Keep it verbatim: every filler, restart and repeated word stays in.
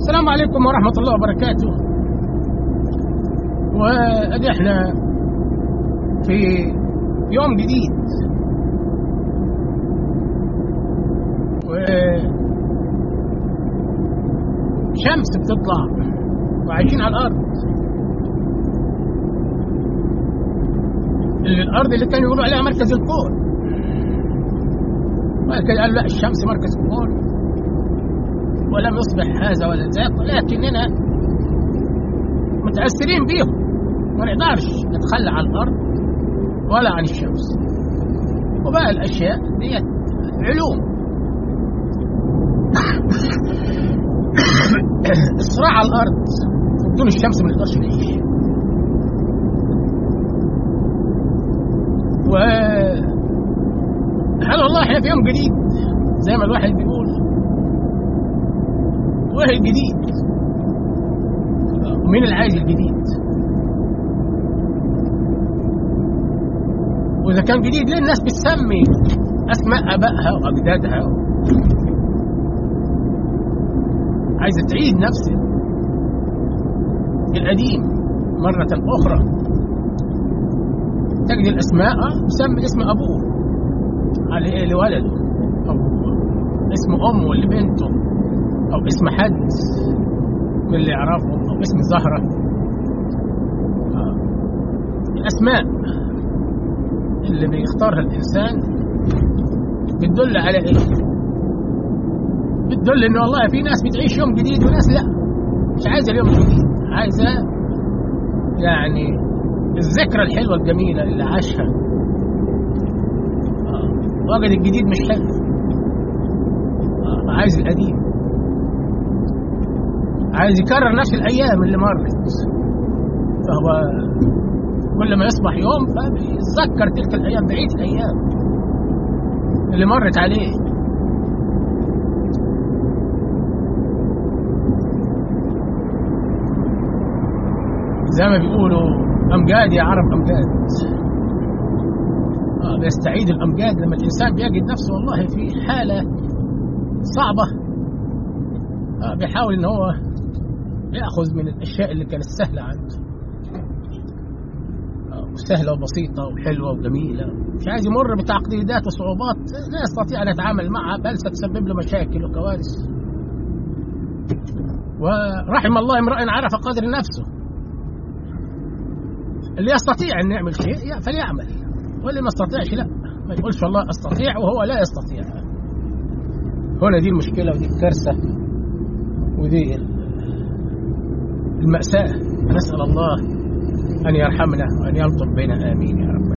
السلام عليكم ورحمة الله وبركاته. وأدي احنا في يوم جديد، وشمس بتطلع وعايشين على الأرض. اللي الأرض اللي كانوا يقولوا عليها مركز الكون، بعد كده قال لا، الشمس مركز الكون، ولم يصبح هذا ولا ذاك، ولكننا متأثرين بيهم، ما نقدرش نتخلى عن الأرض ولا عن الشمس. وبقى الأشياء دي علوم. الصراع على الأرض بدون الشمس ما نقدرش نعيش. و هل والله احنا في يوم جديد زي ما الواحد بيقول، وايه الجديد؟ ومين اللي عايز الجديد؟ واذا كان جديد ليه الناس بتسمي اسماء ابائها واجدادها؟ عايزه تعيد نفس القديم مره اخرى. تجد الاسماء تسمي اسم ابوه على ايه لولده، او اسم امه لبنته، او اسم حد من اللي يعرفه، او اسم زهرة. الاسماء اللي بيختارها الانسان بتدل على ايه؟ بتدل انه والله في ناس بتعيش يوم جديد وناس لا، مش عايزه اليوم الجديد، عايزه يعني الذكرى الحلوه الجميله اللي عاشها. وجد الجديد مش حلو، عايز القديم، عايز يكرر نفس الأيام اللي مرت. فهو كل ما يصبح يوم فبيتذكر تلك الأيام، بعيد الأيام اللي مرت عليه. زي ما بيقولوا أمجاد يا عرب أمجاد. آه بيستعيد الأمجاد لما الإنسان بيجد نفسه والله في حالة صعبة. آه بيحاول إن هو يأخذ من الأشياء اللي كانت سهلة عنده، سهلة وبسيطة وحلوة وجميلة، مش عايز يمر بتعقيدات وصعوبات لا يستطيع أن يتعامل معها، بل ستسبب له مشاكل وكوارث. ورحم الله امرأ عرف قدر نفسه. اللي يستطيع أن يعمل شيء فليعمل، واللي ما يستطيعش لا، ما يقولش والله أستطيع وهو لا يستطيع. هنا دي المشكلة ودي الكارثة ودي المأساة. نسأل الله أن يرحمنا وأن يلطف بنا، آمين يا رب.